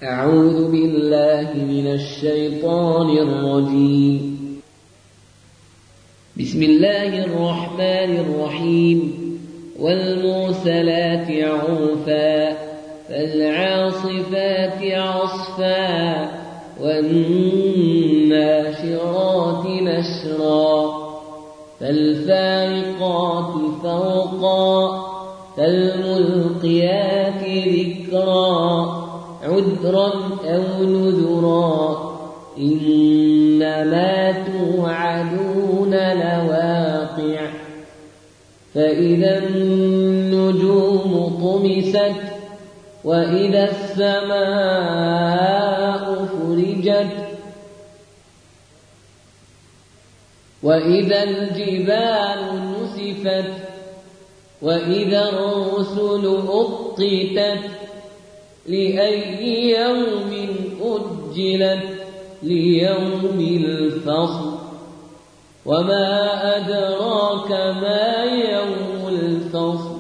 أعوذ بالله من الشيطان الرجيم. بسم الله الرحمن الرحيم. والمرسلات عرفا فالعاصفات عصفا والناشرات نشرا فالفارقات فرقا فالملقيات ذكرا عذرا أو نذرا إنما توعدون لواقع فإذا النجوم طمست وإذا السماء فرجت وإذا الجبال نسفت وإذا الرسل أقتت لأي يوم أجلت ليوم الفصل وما أدراك ما يوم الفصل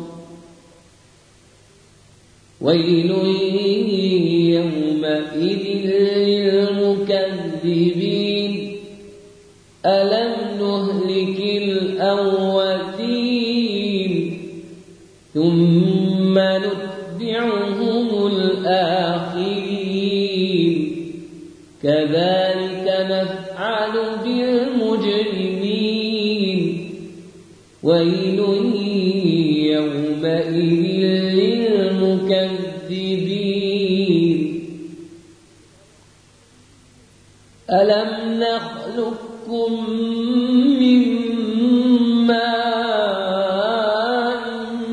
ويل يومئذ للمكذبين ألم نهلك الأولين ثم نتبعهم الآخرين كذلك نفعل بالمجرمين ويل يومئذ للمكذبين ألم نخلقكم من ماء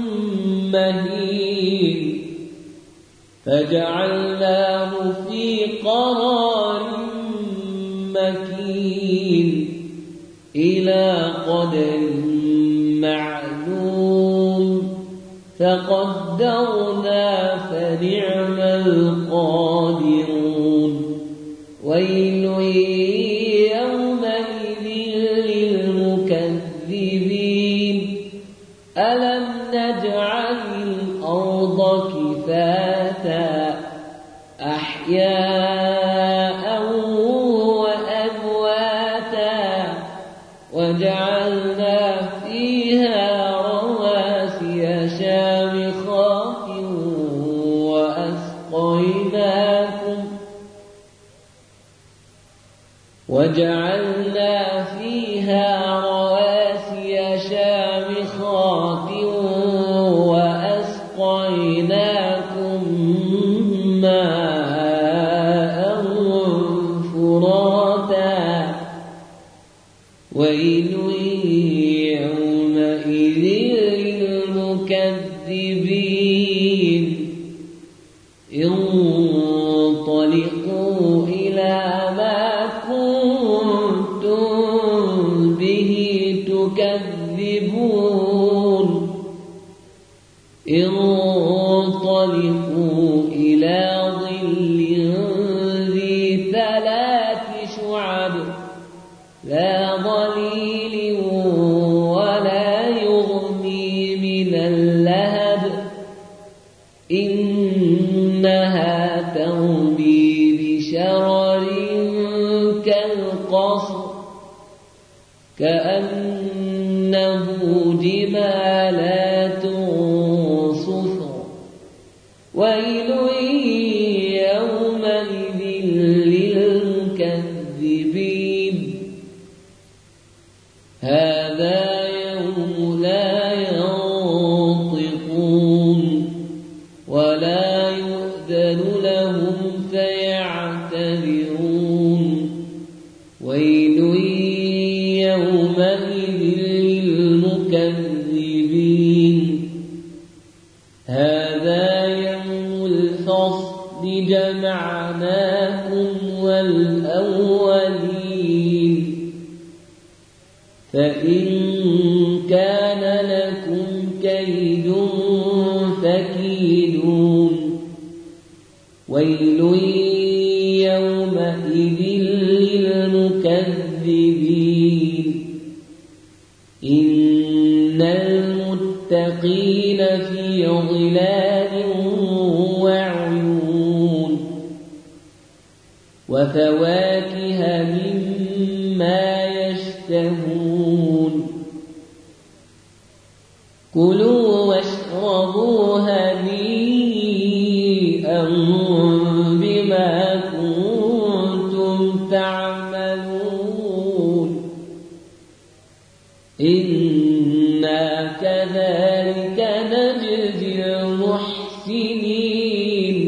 مهين فجعلناه في قرار مكين إلى قدر معلوم فقدرنا فنعم القادرون ويل يومئذ للمكذبين ألم نجعل الأرض كفاتا أحياء وأمواتا وجعلنا فيها رواسي شامخات وأسقيناكم ماء فراتا ويل يومئذ للمكذبين انطلقوا إلى ما كنتم به تكذبون انطلقوا إلى ظل ذي ثلاث شعب لا ظليل ولا يغني من اللهب إنها ترمي بشرر كالقصر كأنه جمالات صفر ويل يومئذ للمكذبين هذا يوم لا ينطقون ولا يؤذن لهم فيعتذرون ويل يومئذ للمكذبين هذا يوم الفصل جمعناكم والأولين فإن كان لكم كيد فكيدون ويل يومئذ للمكذبين إن المتقين في ظلال وعيون وفواكه مما يشتهون كلوا واشربوا هنيئا بما كنتم تعملون إنا كذلك نجزي المحسنين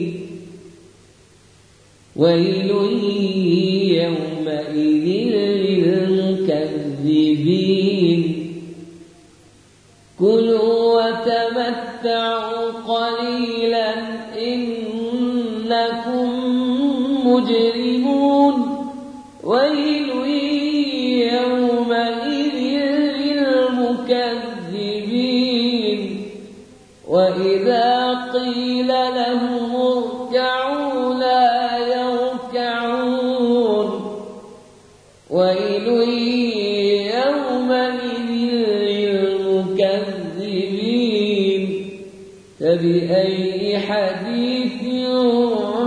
ويل يومئذ للمكذبين كلوا وتمتعوا قليلا إنكم مجرمون ويل يومئذ للمكذبين وإذا قيل لهم اركعوا لا يركعون ويل يومئذ للمكذبين فبأي حديث